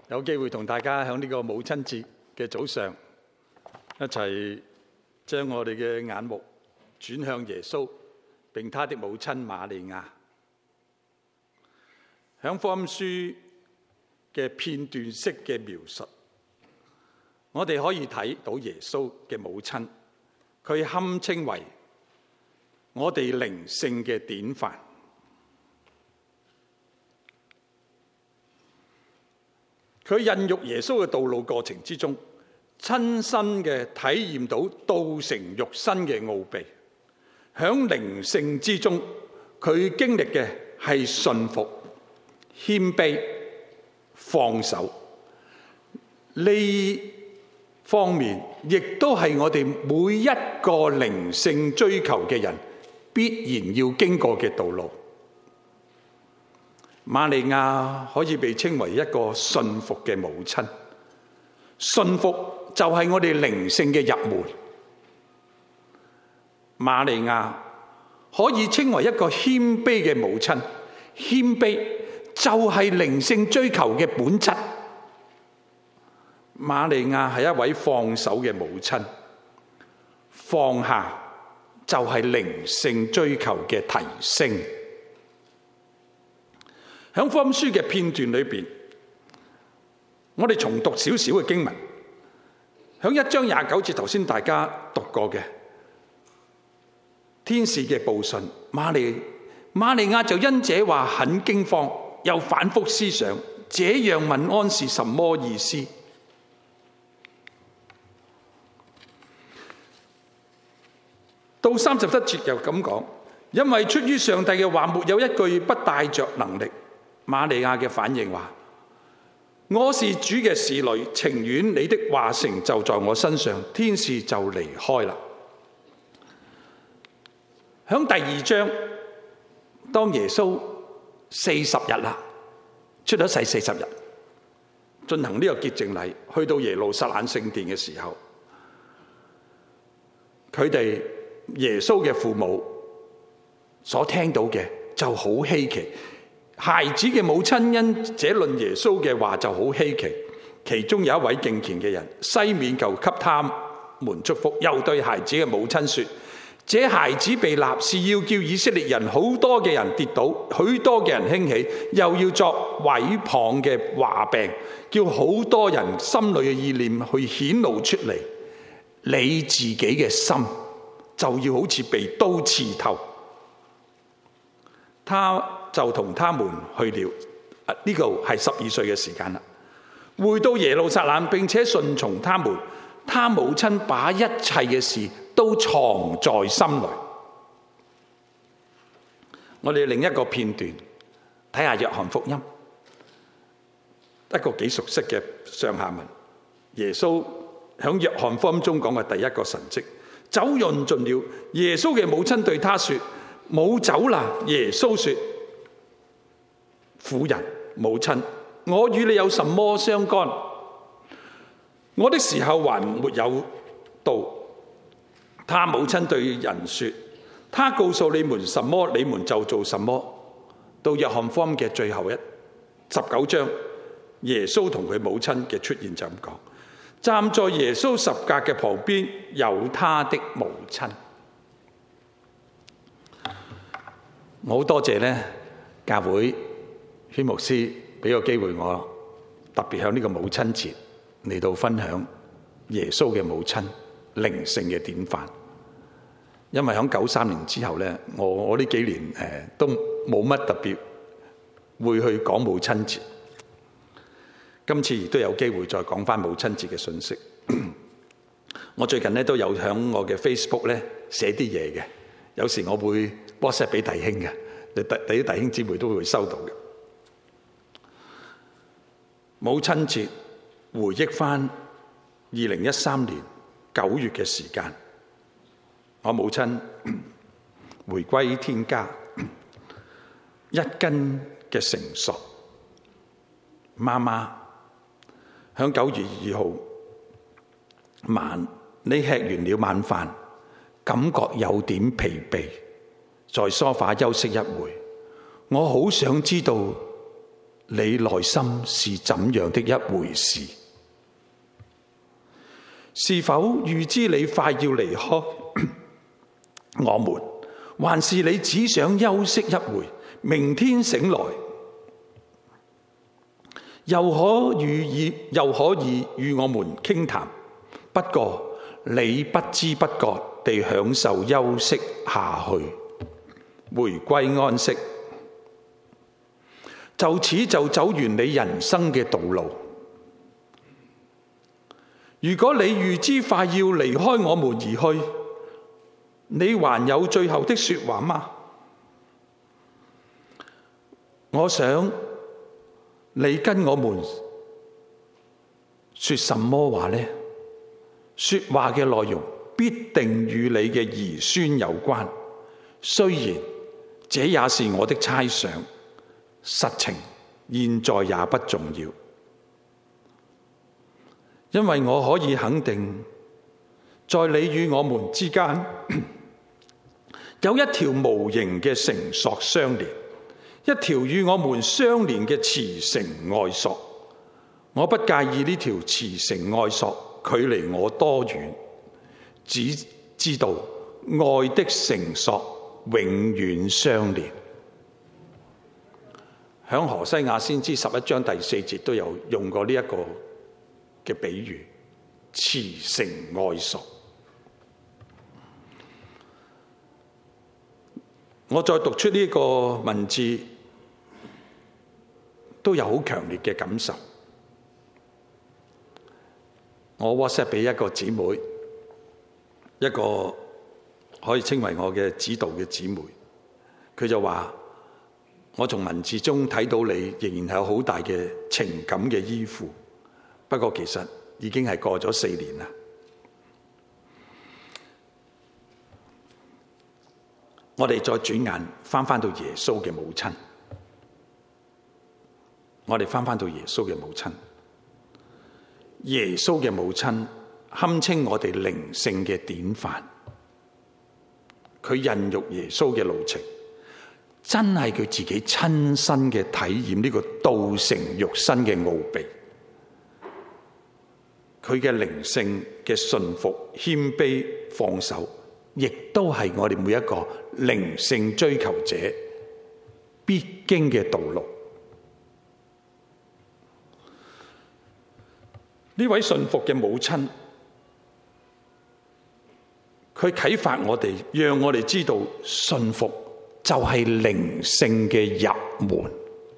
有機會同大家喺呢個母親節嘅早上，一齊將我哋嘅眼目轉向耶穌，並他的母親瑪利亞。喺福音書嘅片段式嘅描述，我哋可以睇到耶穌嘅母親，佢堪稱為我哋靈性嘅典範。佢孕育耶穌嘅道路過程之中，親身嘅體驗到道成肉身嘅奧秘。響靈性之中，佢經歷嘅係順服、謙卑、放手。呢方面亦都係我哋每一個靈性追求嘅人必然要經過嘅道路。瑪利亞可以被稱為一個順服嘅母親，順服就係我哋靈性嘅入門。瑪利亞可以稱為一個謙卑嘅母親，謙卑就係靈性追求嘅本質。瑪利亞係一位放手嘅母親，放下就係靈性追求嘅提升。喺福音書嘅片段裏邊，我哋重讀少少嘅經文。喺1章29節，頭先大家讀過嘅天使嘅報信，瑪利亞就因這話很驚慌，又反覆思想，這樣問安是什麼意思？到37節又咁講，因為出於上帝嘅話，沒有一句不帶着能力。瑪利亞嘅反應話：我是主嘅使女，情願你的話成就在我身上。天使就離開啦。響第2章，當耶穌40日啦，出咗世40日，進行呢個潔淨禮，去到耶路撒冷聖殿嘅時候，佢哋耶穌嘅父母所聽到嘅就好稀奇。孩子嘅母親因這論耶穌嘅話就好稀奇，其中有一位敬虔嘅人西面就給他們祝福，又對孩子嘅母親說：這孩子被立是要叫以色列人好多嘅人跌倒，許多嘅人興起，又要作毀謗嘅話病，叫好多人心裏嘅意念去顯露出嚟。你自己嘅心就要好似被刀刺透。他就同他們去了，呢個係12歲嘅時間啦。回到耶路撒冷，並且順從他們。他母親把一切嘅事都藏在心裏。我哋另一個片段睇下約翰福音，一個幾熟悉嘅上下文。耶穌響約翰福音中講嘅第一個神蹟，酒用盡了。耶穌嘅母親對他說：冇酒啦。耶穌說：婦人，母親，我與你有什麼相干？我的時候還沒有到。他母親對人說：他告訴你們什麼，你們就做什麼。到約翰福音嘅最後19章，耶穌同佢母親嘅出現就咁講：站在耶穌十架嘅旁邊有他的母親。我好多謝呢教會宣牧師俾個機會我，特別向呢個母親節嚟到分享耶穌嘅母親靈性嘅典範。因為喺93年之後呢，我呢幾年都冇乜特別會去講母親節。今次亦都有機會再講翻母親節嘅信息。我最近呢都有喺我嘅 Facebook 呢寫啲嘢嘅，有時我會 WhatsApp 俾弟兄嘅，啲弟兄姊妹都會收到嘅。母親節回憶翻2013年9月嘅時間，我母親回歸天家，一根嘅成熟。媽媽響9月2號晚，你吃完了晚飯，感覺有點疲憊，在梳化休息一會。我好想知道你內心是怎樣的一回事？是否預知你快要離開我們，還是你只想休息一回，明天醒來又可以與我們傾談？不過你不知不覺地享受休息下去，回歸安息，就此就走完你人生嘅道路。如果你預知快要離開我們而去，你還有最後的說話嗎？我想你跟我們說什麼話呢？說話嘅內容必定與你嘅兒孫有關，雖然這也是我的猜想，實情現在也不重要，因為我可以肯定，在你與我們之間有一條無形嘅繩索相連，一條與我們相連嘅慈繩愛索。我不介意呢條慈繩愛索距離我多遠，只知道愛的繩索永遠相連。響何西亞先知11章第4節都有用過呢一個嘅比喻，慈繩愛索。我再讀出呢個文字，都有好強烈嘅感受。我 WhatsApp 俾一個姊妹，一個可以稱為我嘅指導嘅姊妹，佢就話：我從文字中睇到你仍然係有好大嘅情感嘅依附，不過其實已經係過咗4年啦。我哋再轉眼翻到耶穌嘅母親，我哋翻到耶穌嘅母親。耶穌嘅母親堪稱我哋靈性嘅典範，佢孕育耶穌嘅路程，真係佢自己親身嘅體驗呢個道成肉身嘅奧秘。佢嘅靈性嘅順服、謙卑、放手，亦都係我哋每一個靈性追求者必經嘅道路。呢位順服嘅母親，佢啟發我哋，讓我哋知道順服就係靈性嘅入門。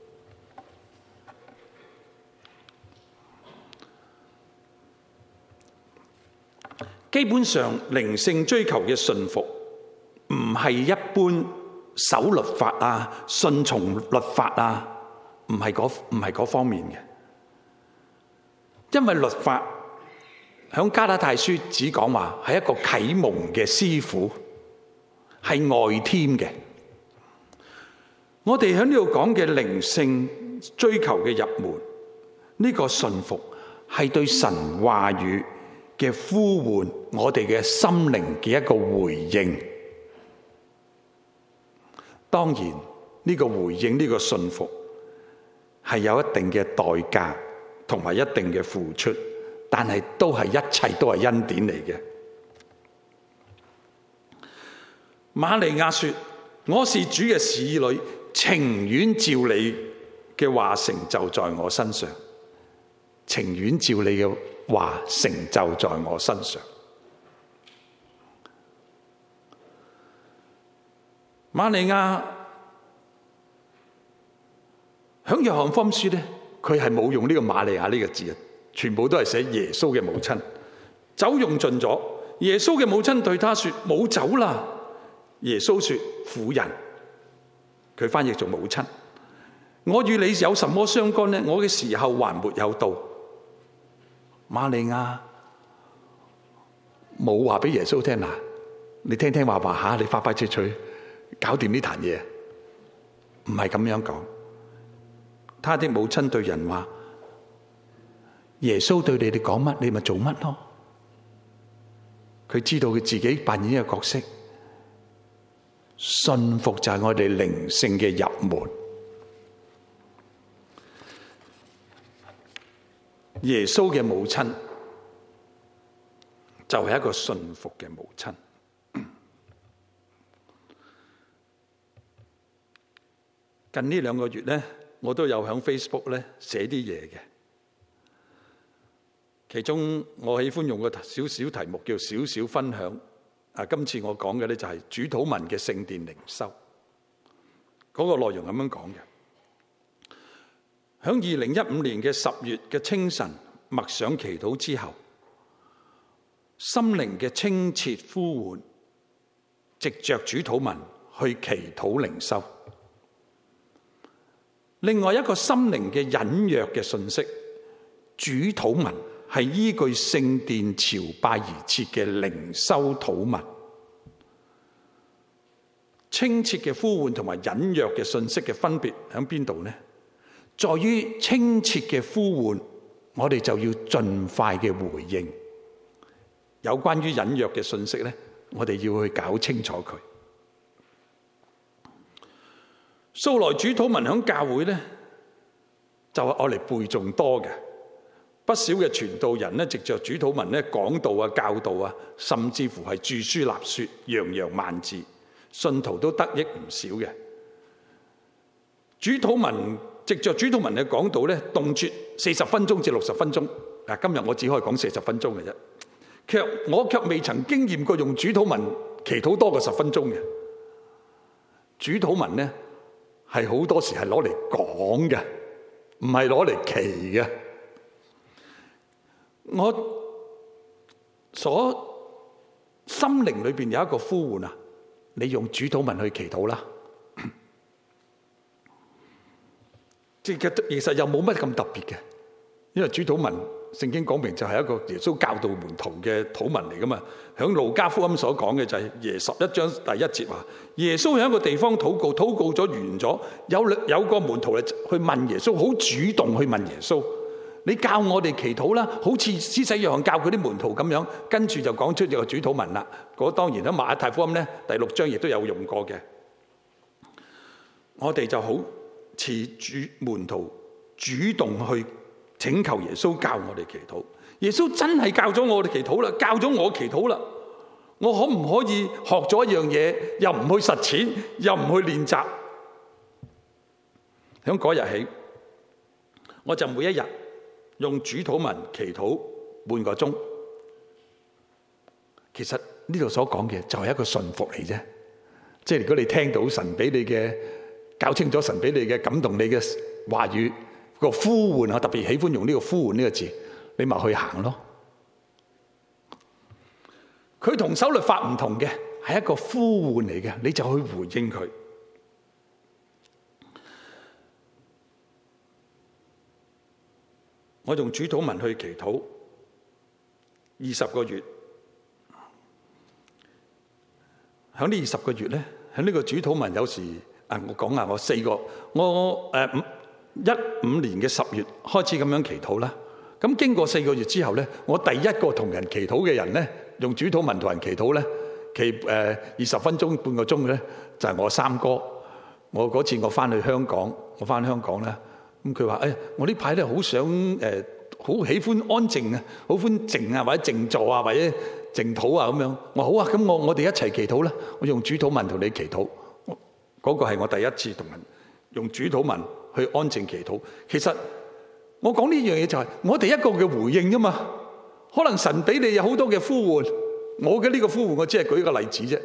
基本上，靈性追求嘅順服唔係一般守律法啊、順從律法啊，唔係嗰方面嘅。因為律法響加拉太書只講話係一個啟蒙嘅師傅，係外添嘅。我哋喺呢度講嘅靈性追求嘅入門，呢個順服係對神話語嘅呼喚，我哋嘅心靈嘅一個回應。當然呢個回應，呢個順服係有一定嘅代價同埋一定嘅付出，但係一切都係恩典嚟嘅。瑪利亞說：我是主嘅使女，情願照你嘅話成就在我身上。情願照你嘅話成就在我身上。瑪利亞響約翰福音書咧，佢係冇用呢個瑪利亞呢個字，全部都係寫耶穌嘅母親。酒用盡咗，耶穌嘅母親對他說：冇酒啦。耶穌說：婦人，佢翻譯做母親，我與你有什麼相干呢？我嘅時候還沒有到。瑪利亞冇話俾耶穌聽，嗱，你聽話吓，你快脆脆搞掂呢壇嘢，唔係咁樣講。他的母親對人話：耶穌對你哋講乜，你咪做乜咯。佢知道佢自己扮演嘅角色，信服就係我哋靈性嘅入門。 耶穌嘅母親就係一個順服嘅母親。近呢2個月咧，我都有喺 Facebook 咧寫啲嘢嘅。其中我喜歡用個少少題目叫少少分享。今次我講嘅咧就係主禱文嘅聖殿靈修。嗰個內容咁樣講嘅。喺2015年嘅10月嘅清晨默想祈禱之後，心靈嘅清澈呼喚，藉着主禱文去祈禱靈修。另外一個心靈嘅隱約嘅信息，主禱文係依據聖殿朝拜而設嘅靈修禱文。清澈嘅呼喚同埋隱約嘅信息嘅分別喺邊度呢？在於清澈嘅呼喚，我哋就要盡快嘅回應。有關於隱約嘅信息呢，我哋要去搞清楚佢。素來主禱文喺教會呢，就係愛嚟背誦多嘅。不少嘅傳道人呢，藉着主禱文呢講道啊、教導啊，甚至乎係著書立說、洋洋萬字，信徒都得益唔少嘅。主禱文藉着主禱文嘅講道呢，動輒40分鐘至60分鐘。今日我只可以講40分鐘嘅啫。我卻未曾經驗過用主禱文祈禱多過10分鐘嘅。主禱文呢，係好多時係攞嚟講嘅，唔係攞嚟祈嘅。我所心靈裏邊有一個呼喚啊，你用主禱文去祈禱啦。其實又冇乜咁特別嘅，因為主禱文聖經講明就係一個耶穌教導門徒嘅禱文嚟噶嘛。響路加福音所講嘅就係11章第1節話，耶穌喺一個地方禱告，禱告咗完咗，有個門徒嚟去問耶穌，好主動去問耶穌，你教我哋祈禱啦，好似施洗約翰教佢啲門徒咁樣。跟住就講出個主禱文啦。嗰當然喺馬太福音咧第6章亦都有用過嘅。我哋就好似門徒主動去請求耶穌教我哋祈禱。耶穌真係教咗我哋祈禱啦，教咗我祈禱啦。我可唔可以學咗一樣嘢，又唔去實踐，又唔去練習？響嗰日起，我就每一日用主禱文祈禱半個鐘。其實呢度所講嘅就係一個順服嚟啫。即係如果你聽到神俾你嘅，搞清楚神俾你嘅感動你嘅話語個呼喚，我特別喜歡用呢個呼喚呢個字，你咪去行咯。佢同守律法唔同嘅，係一個呼喚嚟嘅，你就去回應佢。我用主禱文去祈禱20個月，喺呢20個月咧，喺呢個主禱文有時我講下我15年嘅10月開始咁樣祈禱啦。咁經過4個月之後咧，我第一個同人祈禱嘅人咧，用主禱文同人祈禱咧，20分鐘半個鐘嘅咧，就係我三哥。我嗰次我翻香港咧，咁佢話我呢排咧好想好喜歡安靜啊，好歡靜啊，或者靜坐啊，或者靜禱啊咁樣。我好啊，咁我哋一齊祈禱啦。我用主禱文同你祈禱。嗰個係我第一次同人用主禱文去安靜祈禱。其實我講呢樣嘢就係我哋一個嘅回應啫嘛。可能神俾你有好多嘅呼喚，我嘅呢個呼喚我只係舉一個例子啫。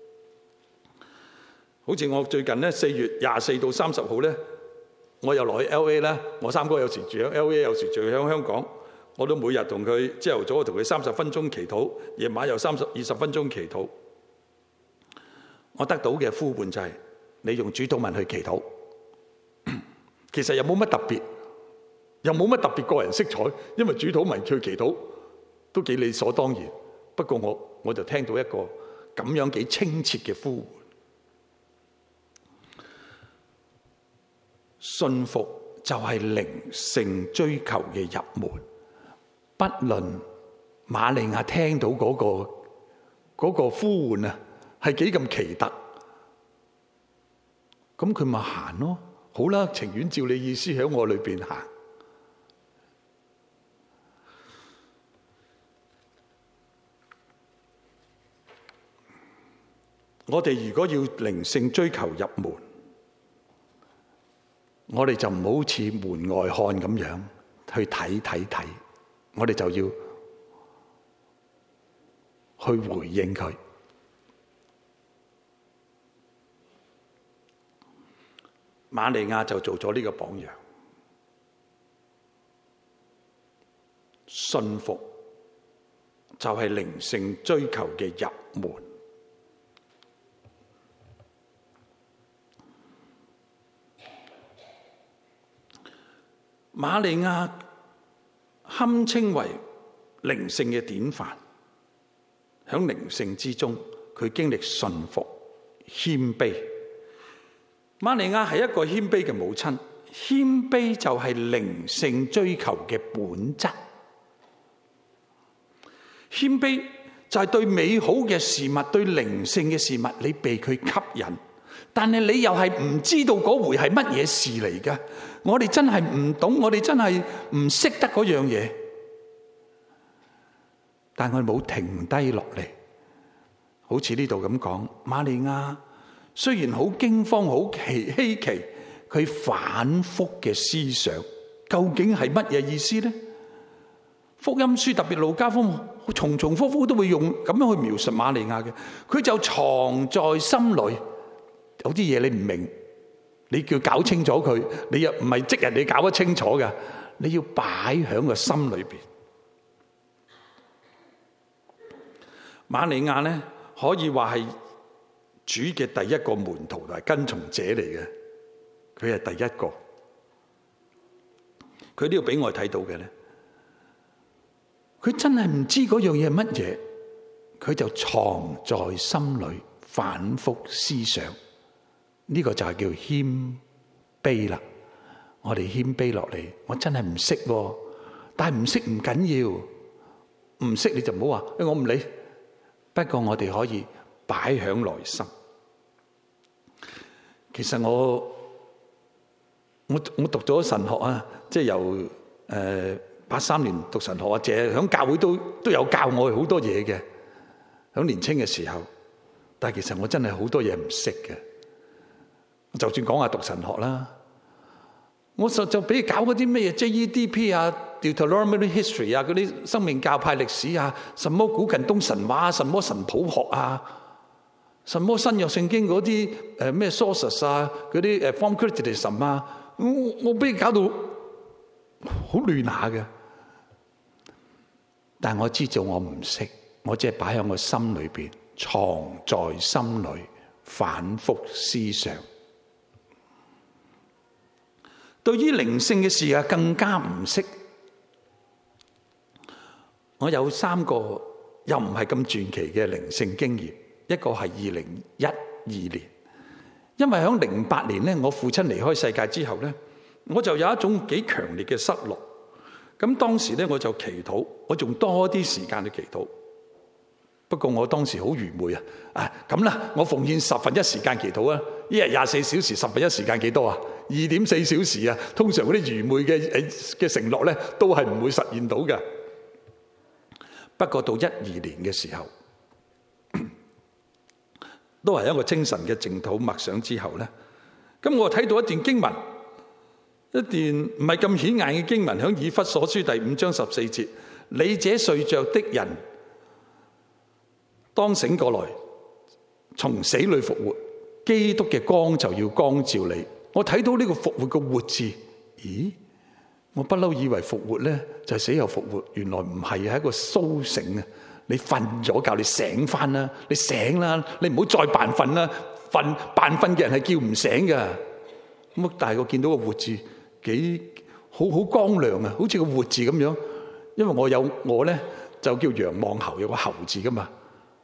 好似我最近咧4月24到30號咧，我又落去 LA 啦。我三哥有時住喺 LA， 有時住喺香港。我都每日同佢朝頭早同佢30分鐘祈禱，夜晚又20分鐘祈禱。我得到嘅呼喚就係你用主禱文去祈禱。其實又冇乜特別，又冇乜特別個人色彩，因為主禱文去祈禱都幾理所當然。不過我就聽到一個咁樣幾清澈嘅呼喚。信服就係靈性追求嘅入門。不論瑪利亞聽到嗰個呼喚啊，係幾咁奇特，咁佢咪行咯。好啦，情願照你意思喺我裏邊行。 我哋如果要靈性追求入門，我哋就唔好似門外漢咁樣去睇，我哋就要去回應佢。瑪利亞就做咗呢個榜樣，信服就係靈性追求嘅入門。瑪利亞堪稱為靈性嘅典範，喺靈性之中，佢經歷順服、謙卑。瑪利亞係一個謙卑嘅母親，謙卑就係靈性追求嘅本質。謙卑就係對美好嘅事物、對靈性嘅事物，你被佢吸引，但係你又係唔知道嗰回係乜嘢事嚟㗎。我哋真係唔懂，我哋真係唔識得嗰樣嘢，但我哋冇停低落嚟，好似呢度咁講，瑪利亞雖然好驚慌、好稀奇，佢反覆嘅思想究竟係乜嘢意思呢？福音書特別路加福音重複都會用咁樣去描述瑪利亞嘅，佢就藏在心裏。有啲嘢你唔明，你叫搞清楚佢，你又唔係即日你搞得清楚嘅，你要擺喺個心裏邊。瑪利亞呢，可以話係主嘅第一個門徒同埋跟從者嚟嘅，佢係第一個。佢呢度俾我睇到嘅呢，佢真係唔知嗰樣嘢係乜嘢，佢就藏在心裏，反覆思想。呢個就係叫謙卑啦。我哋謙卑落嚟，我真係唔識，但係唔識唔緊要，唔識你就唔好話我唔理。不過我哋可以擺響內心。其實我讀咗神學啊，即係由83年讀神學啊，淨係響教會都有教我好多嘢嘅。響年青嘅時候，但係其實我真係好多嘢唔識嘅。就算講下讀神學啦，我就俾你搞嗰啲咩 JEDP 啊、Deuteronomy History 啊、嗰啲生命教派歷史啊、什麼古近東神話啊、什麼神譜學啊、什麼新約聖經嗰啲咩 sources 啊、嗰啲form criticism 啊，我俾你搞到好亂下嘅。但係我知道我唔識，我只係擺喺我心裏邊，藏在心裏，反覆思想。對於靈性嘅事啊，更加唔識。我有3個又唔係咁傳奇嘅靈性經驗。一個係2012年，因為喺08年咧，我父親離開世界之後咧，我就有一種幾強烈嘅失落。咁當時咧，我就祈禱，我仲多啲時間去祈禱。不過我當時好愚昧啊！咁啦，我奉獻1/10時間祈禱啊！一日24小時，1/10時間幾多啊？2.4小時啊！通常嗰啲愚昧嘅承諾咧，都係唔會實現到嘅。不過到12年嘅時候，都係一個清晨嘅靜禱默想之後咧，咁我睇到一段經文，一段唔係咁顯眼嘅經文，喺以弗所書第5章14節，你這睡着的人，當醒過來，從死裏復活，基督嘅光就要光照你。我睇到呢個復活嘅活字，咦？我不嬲以為復活咧就係死後復活，原來唔係，係一個甦醒啊！你瞓咗覺，你醒翻啦，你醒啦，你唔好再扮瞓啦，扮瞓嘅人係叫唔醒噶。咁但係我見到個活字幾好光亮啊，好似個活字咁樣。因為我咧就叫楊望侯，有個侯字噶嘛。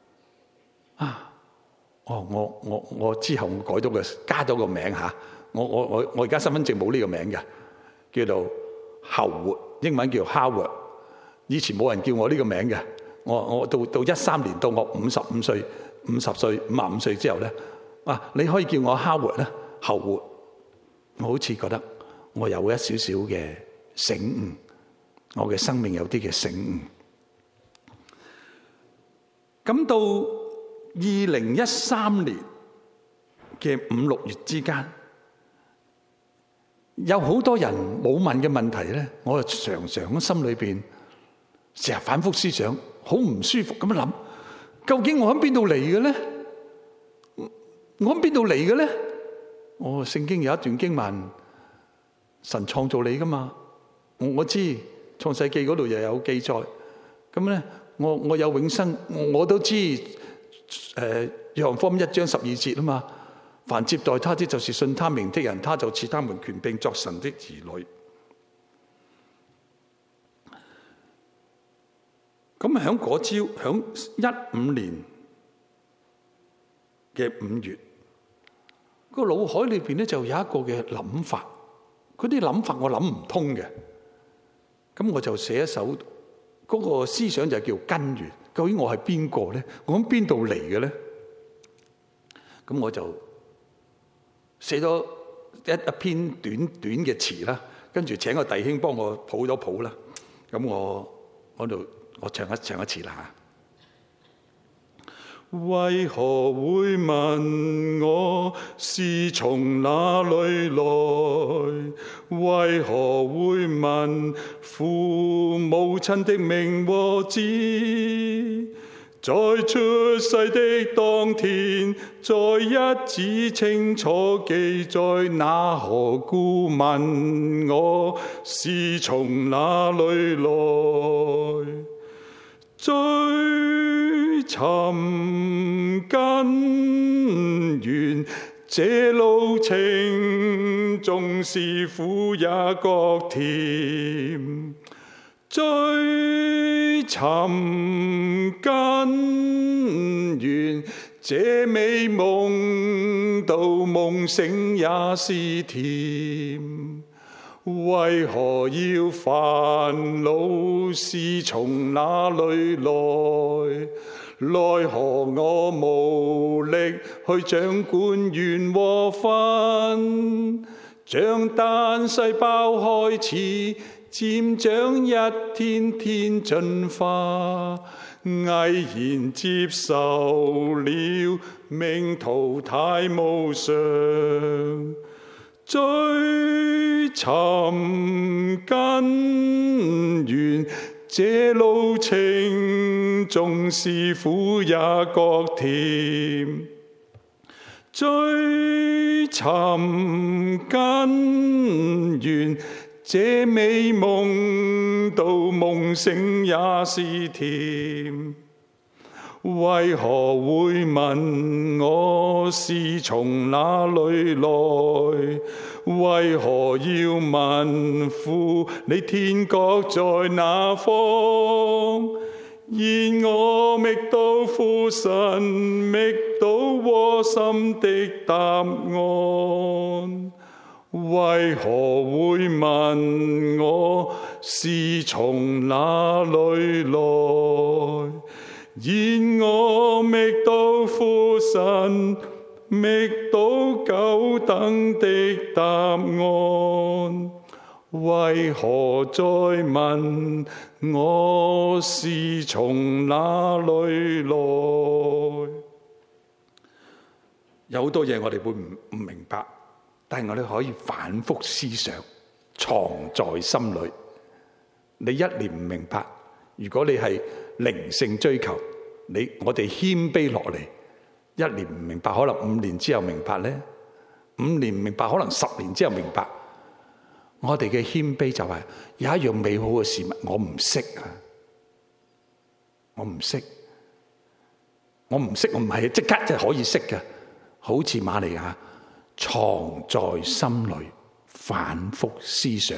我之後我改咗加咗個名吓，我而家身份證冇呢個名嘅，叫做侯活，英文叫 Howard。以前冇人叫我呢個名嘅。我到13年到我55歲55歲之後咧，你可以叫我 Howard 啦，侯活。我好似覺得我有一少少嘅醒悟，我嘅生命有啲嘅醒悟。咁到 2013年嘅5、6月之間，有好多人冇問嘅問題咧，我就常常喺心裏邊成日反覆思想，好唔舒服咁樣諗，究竟我喺邊度嚟嘅咧？我喺邊度嚟嘅咧？聖經有一段經文，神創造你噶嘛？我知創世記嗰度又有記載，咁咧我有永生，我都知約翰福音1章12節啊嘛。凡接待他的，就是信他名的人，他就賜他們權柄作神的兒女。咁喺嗰朝，喺15年嘅5月，個腦海裏邊咧就有一個嘅諗法，嗰啲諗法我諗唔通嘅，咁我就寫一首，嗰個思想就叫根源。究竟我係邊個咧？我喺邊度嚟嘅咧？咁我就寫咗一篇短短嘅詞啦，跟住請個弟兄幫我譜咗譜啦。咁我唱一次啦嚇。為何會問我是從哪裏來？為何會問父母親的名和字？在出世的當天，在一紙清楚記載，那何故問我是從哪裏來？追尋根源，這路程縱是苦也覺甜。追尋根源，這美夢到夢醒也是甜。為何要煩惱是從哪裏來？奈何我無力去掌管緣和分？像單細胞開始漸長，一天天進化，毅然接受了命途太無常。追尋根源，這路程縱是苦也覺甜。追尋根源，這美夢到夢醒也是甜。為何會問我是從哪裏來？為何要問父你天國在哪方？然我覓到父神，覓到窩心的答案。為何會問我是從哪裏來？然我覓到父神，覓到久等的答案。為何再問我是從哪裏來？有好多嘢我哋會唔明白，但係我哋可以反覆思想，藏在心裏。你一年唔明白，如果你係靈性追求，我哋謙卑落嚟，一年唔明白，可能5年之後明白咧；5年唔明白，可能10年之後明白。我哋嘅謙卑就係有一樣美好嘅事物，我唔識啊！我唔識，我唔係即刻就可以識嘅。好似瑪利亞藏在心裏，反覆思想。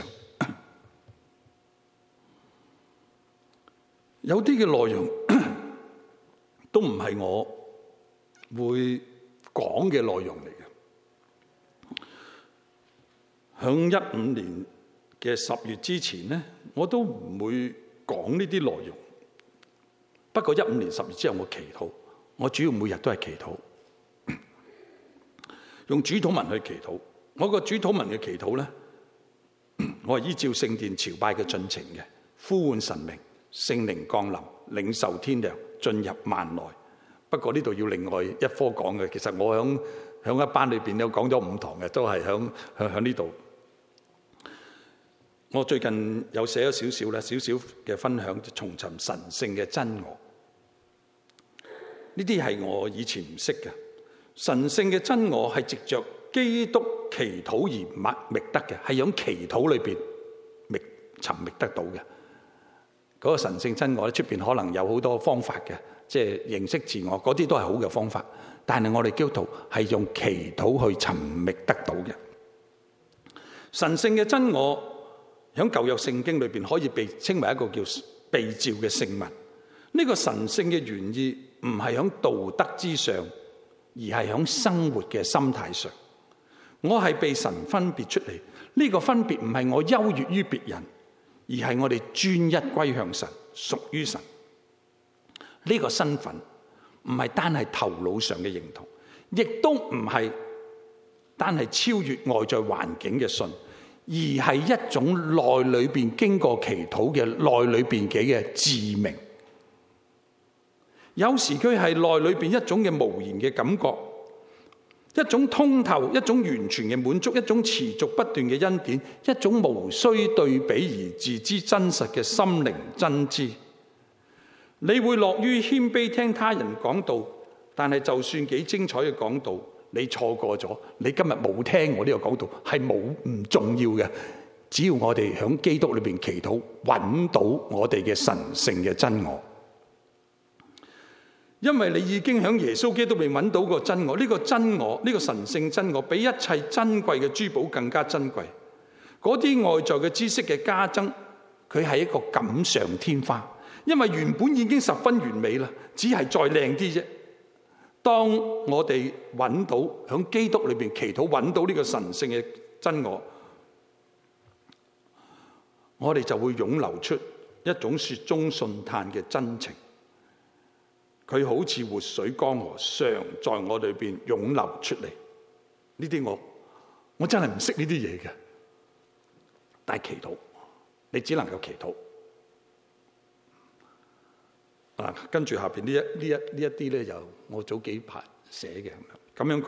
有啲嘅內容都唔係我會講嘅內容嚟嘅。響15年嘅10月之前咧，我都唔會講呢啲內容。不過15年10月之後，我祈禱，我主要每日都係祈禱，用主禱文去祈禱。我個主禱文嘅祈禱咧，我係依照聖殿朝拜嘅進程嘅，呼喚神明。聖靈降臨，領受天糧，進入幔內， 不過呢度要另外一科講嘅。其實我響一班裏邊有講咗5堂嘅，都係響呢度。我最近有寫咗少少嘅分享，就重尋神聖嘅真我。呢啲係我以前唔識嘅。神聖嘅真我係藉着基督祈禱而覓得嘅，係響祈禱裏邊尋覓得到嘅。嗰個神聖真我咧，出邊可能有好多方法嘅，即係認識自我，嗰啲都係好嘅方法。但係我哋基督徒係用祈禱去尋覓得到嘅。神聖嘅真我響舊約聖經裏邊可以被稱為一個叫被召嘅聖民。呢個神聖嘅原意唔係響道德之上，而係響生活嘅心態上。我係被神分別出嚟，呢個分別唔係我優越於別人，而係我哋專一歸向神，屬於神。呢個身份唔係單係頭腦上嘅認同，亦都唔係單係超越外在環境嘅信，而係一種內裏邊經過祈禱嘅內裏邊嘅自明。有時佢係內裏邊一種嘅無言嘅感覺，一種通透，一種完全嘅滿足，一種持續不斷嘅恩典，一種無需對比而自知真實嘅心靈真知。你會樂於謙卑聽他人講道，但係就算幾精彩嘅講道，你錯過咗，你今日冇聽我呢個講道，係唔重要嘅。只要我哋響基督裏邊祈禱，揾到我哋嘅神聖嘅真我。因為你已經喺耶穌基督裏揾到個真我，呢個真我，呢個神聖真我，比一切珍貴嘅珠寶更加珍貴。嗰啲外在嘅知識嘅加增，佢係一個錦上添花，因為原本已經十分完美啦，只係再靚啲啫。當我哋揾到喺基督裏邊祈禱，揾到呢個神聖嘅真我，我哋就會湧流出一種雪中送炭嘅真情。佢好似活水江河，常在我裏邊湧流出嚟。呢啲我真係唔識呢啲嘢嘅，但係祈禱，你只能夠祈禱。跟住下邊呢一啲咧，就我早幾排寫嘅咁樣講。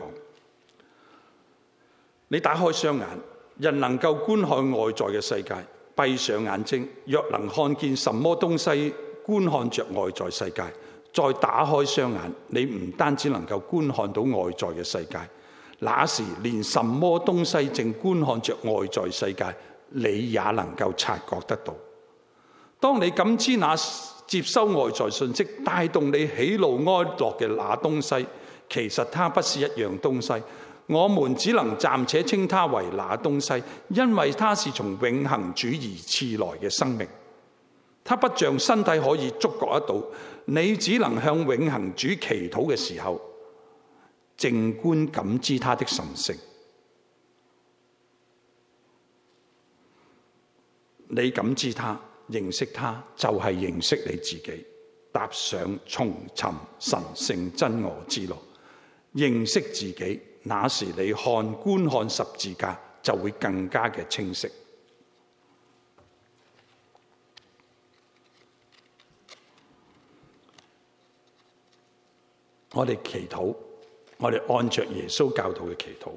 你打開雙眼，人能夠觀看外在嘅世界；閉上眼睛，若能看見什麼東西，觀看着外在世界。再打開雙眼，你唔單止能夠觀看到外在嘅世界，那時連什麼東西正觀看着外在世界，你也能夠察覺得到。當你感知那接收外在信息帶動你喜怒哀樂嘅那東西，其實它不是一樣東西，我們只能暫且稱它為那東西，因為它是從永恆主而賜來嘅生命。它不像身體可以觸覺得到，你只能向永恆主祈禱嘅時候，靜觀感知它的神聖。你感知它，認識它，就係認識你自己，踏上重尋神聖真我之路。認識自己，那時你觀看十字架就會更加嘅清晰。我哋祈禱，我哋按着耶穌教導嘅祈禱。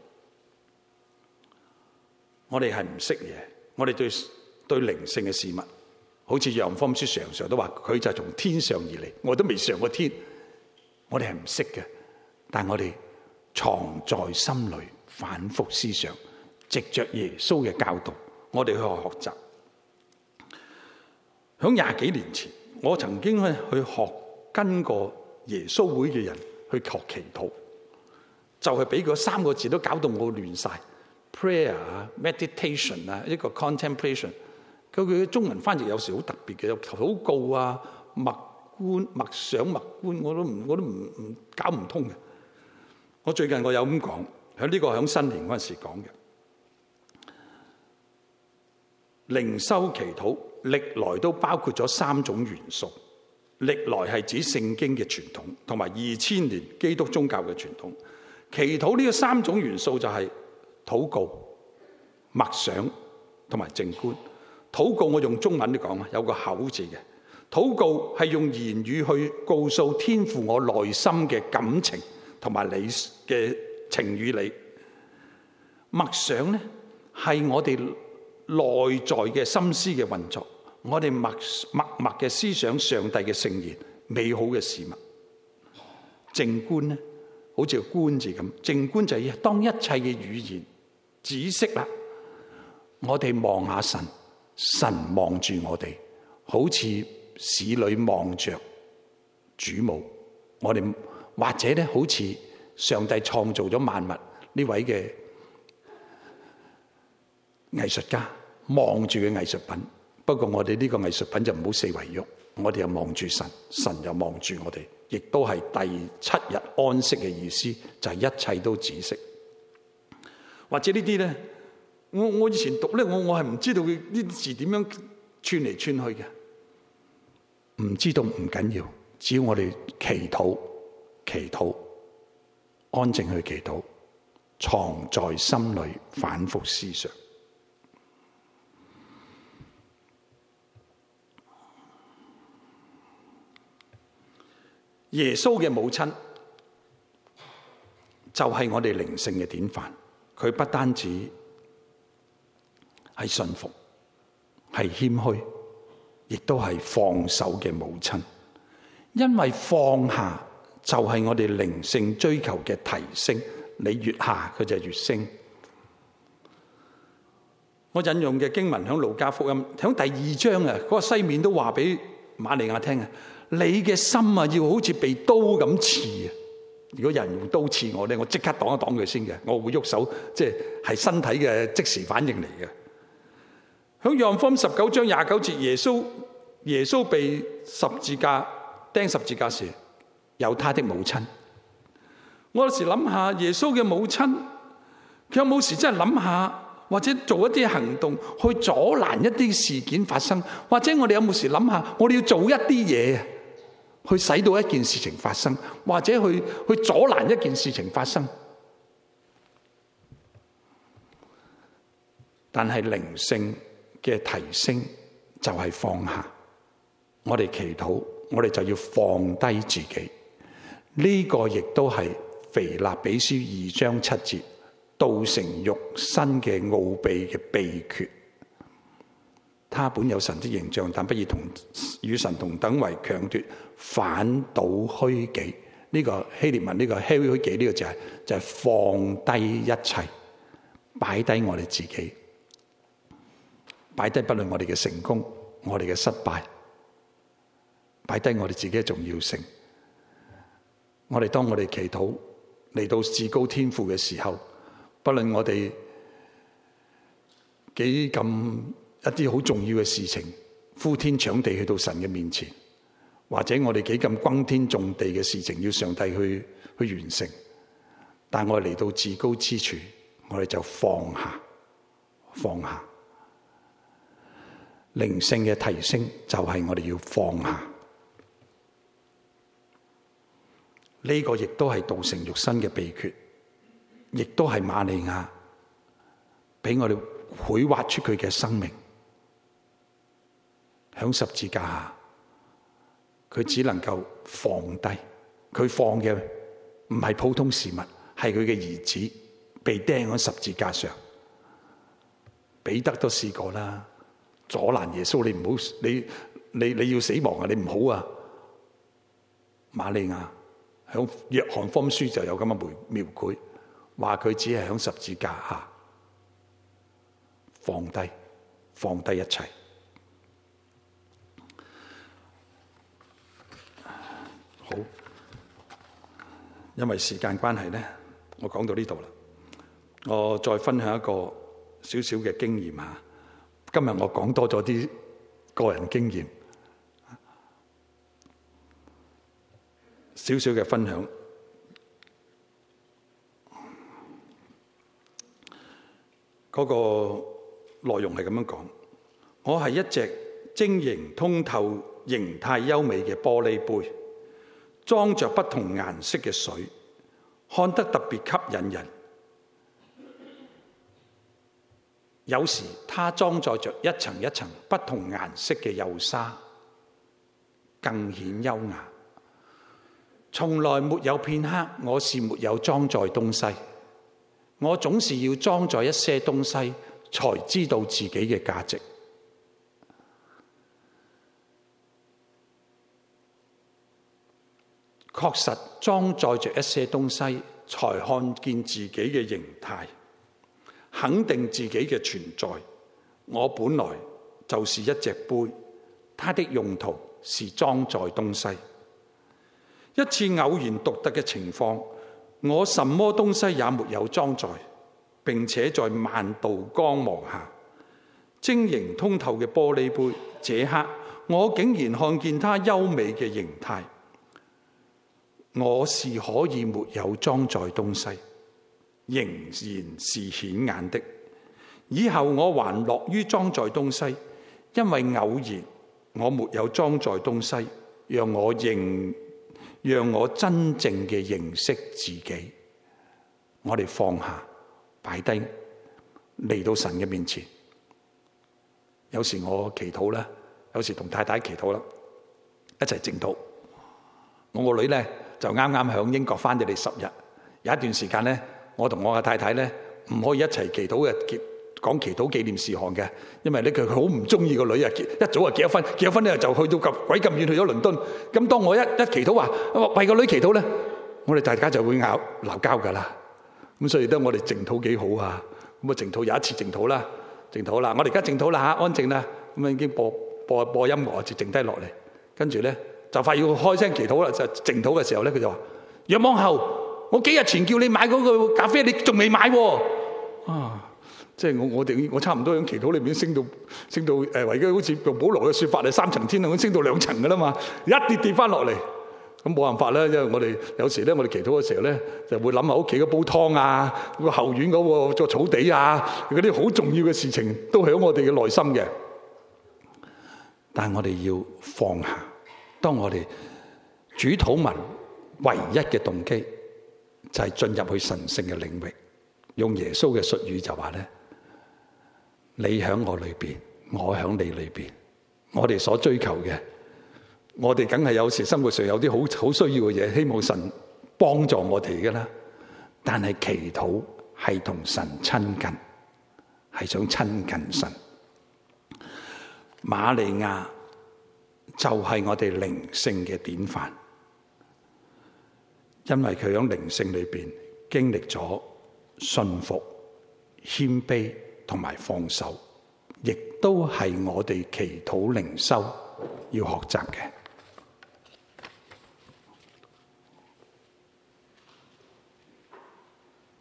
我哋係唔識嘢，我哋對靈性嘅事物，好似約翰福音書常常都話，佢就係從天上而嚟，我都未上過天。我哋係唔識嘅，但我哋藏在心裏，反覆思想，藉着耶穌嘅教導，我哋去學習。喺20幾年前，我曾經去學跟過耶穌會嘅人去學祈禱，就係俾嗰3個字都搞到我亂晒。prayer 啊 meditation 啊，一個 contemplation， 佢嘅中文翻譯有時好特別嘅，有禱告啊、默觀、默想、默觀，我都唔搞唔通嘅。我最近我有咁講，喺新年嗰陣時講嘅靈修祈禱，歷來都包括咗3種元素。歷來係指聖經嘅傳統，同埋2000年基督宗教嘅傳統。祈禱呢個3種元素就係禱告、默想同埋靜觀。禱告我用中文嚟講啊，有個口字嘅。 禱告係用言語去告訴天父我內心嘅感情同埋你嘅情與理。默想呢係我哋內在嘅心思嘅運作，我哋默默嘅思想上帝嘅聖言、美好嘅事物。靜觀呢，好似個觀字咁，靜觀就係當一切嘅語言止息啦，我哋望下神，神望住我哋，好似使女望着主母。我哋或者咧，好似上帝創造咗萬物，呢位嘅藝術家望住嘅藝術品。不過我哋呢個藝術品就唔好四圍喐，我哋又望住神，神又望住我哋，亦都係第7日安息嘅意思，就係一切都止息。或者呢啲咧，我以前讀咧，我係唔知道呢啲字點樣串嚟串去嘅。唔知道唔緊要，只要我哋祈禱，安靜去祈禱，藏在心裏，反覆思想。耶穌嘅母親就係我哋靈性嘅典範。佢不單止係順服，係謙虛，亦都係放手嘅母親。因為放下就係我哋靈性追求嘅提升，你越下佢就越升。我引用嘅經文響路加福音響第2章啊，嗰個西面都話俾瑪利亞聽啊，你嘅心啊要好似被刀咁刺啊！如果有人用刀刺我咧，我即刻擋一擋佢先嘅，我會喐手，即係身體嘅即時反應嚟嘅。響約翰福音19章29節，耶穌被釘十字架時，有他的母親。我有時諗下耶穌嘅母親，佢有冇時真係諗下，或者做一啲行動去阻攔一啲事件發生，或者我哋有冇時諗下，我哋要做一啲嘢去使到一件事情發生，或者去阻攔一件事情發生。但係靈性嘅提升就係放下。我哋祈禱，我哋就要放低自己。呢個亦都係腓立比書2章7節道成肉身嘅奧秘嘅秘訣。他本有神的形象，但不以與神同等為強奪，反倒虛己。呢個希臘文呢個虛己呢個就係放低一切，擺低我哋自己，擺低不論我哋嘅成功，我哋嘅失敗，擺低我哋自己嘅重要性。當我哋祈禱嚟到至高天父嘅時候，不論我哋幾咁一啲好重要嘅事情，呼天搶地去到神嘅面前，或者我哋幾咁轟天動地嘅事情要上帝去完成，但我哋嚟到至高之處，我哋就放下。靈性嘅提升就係我哋要放下。呢個亦都係道成肉身嘅秘訣，亦都係瑪利亞俾我哋繪畫出佢嘅生命。響十字架下，佢只能夠放低，佢放嘅唔係普通事物，係佢嘅兒子被釘喺十字架上。彼得都試過啦，阻攔耶穌，你唔好，你要死亡啊，你唔好啊。瑪利亞響約翰福音書就有咁嘅描繪，話佢只係響十字架下放低一切。好，因為時間關係咧，我講到呢度啦。我再分享一個少少嘅經驗啊。今日我講多咗啲個人經驗，少少嘅分享。嗰個內容係咁樣講：我係一隻晶瑩通透、形態優美嘅玻璃杯，裝着不同顏色嘅水，看得特別吸引人。有時它裝載着一層一層不同顏色嘅釉砂， 更顯優雅。從來沒有片刻我是沒有裝載東西，我總是要裝載一些東西，才知道自己嘅價值。確實裝載着一些東西，才看見自己嘅形態，肯定自己嘅存在。我本來就是一隻杯，它的用途是裝載東西。一次偶然獨特嘅情況，我什麼東西也沒有裝載，並且在萬道光芒下，晶瑩通透嘅玻璃杯，這刻我竟然看見它優美嘅形態。我是可以沒有裝載東西，仍然是顯眼的。以後我還樂於裝載東西，因為偶然我沒有裝載東西，讓我真正嘅認識自己。我哋放下，擺低，嚟到神嘅面前。有時我祈禱啦，有時同太太祈禱啦，一齊靜禱。我個女咧就啱啱響英國翻咗嚟10日，有一段時間咧，我同我嘅太太咧唔可以一齊祈禱嘅，講祈禱紀念事項嘅，因為咧佢好唔中意個女啊，一早就結咗婚咧就去到鬼咁遠去咗倫敦。咁當我一祈禱話為個女祈禱咧，我哋大家就會鬧交噶啦。咁所以咧我哋靜禱幾好啊。咁啊靜禱有一次靜禱啦，我哋而家靜禱啦嚇，安靜啦。咁啊已經播音樂就靜低落嚟，跟住咧就快要開聲祈禱啦。就靜禱嘅時候咧，佢就話：楊望后，我幾日前叫你買嗰個咖啡，你仲未買喎？啊！即係我差唔多喺祈禱裏面升到為咗好似用保羅嘅説法係3層天啦，咁升到2層噶啦嘛，一跌翻落嚟，咁冇辦法啦。因為我哋有時咧，我哋祈禱嘅時候咧，就會諗下屋企嘅煲湯啊，個後院嗰個草地啊，嗰啲好重要嘅事情都喺我哋嘅內心嘅。但係我哋要放下，當我哋主禱文唯一嘅動機就係進入去神聖嘅領域，用耶穌嘅術語就話咧。你喺我裏邊，我喺你裏邊，我哋所追求嘅，我哋梗係有時生活上有啲好需要嘅嘢，希望神幫助我哋嘅啦。但係祈禱係同神親近，係想親近神。瑪利亞就係我哋靈性嘅典範，因為佢喺靈性裏邊經歷咗信服、謙卑同埋放手，亦都係我哋祈禱靈修要學習嘅。